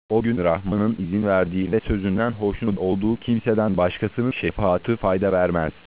O gün Rahman'ın izin verdiği ve sözünden hoşnut olduğu kimseden başkasının şefaati fayda vermez.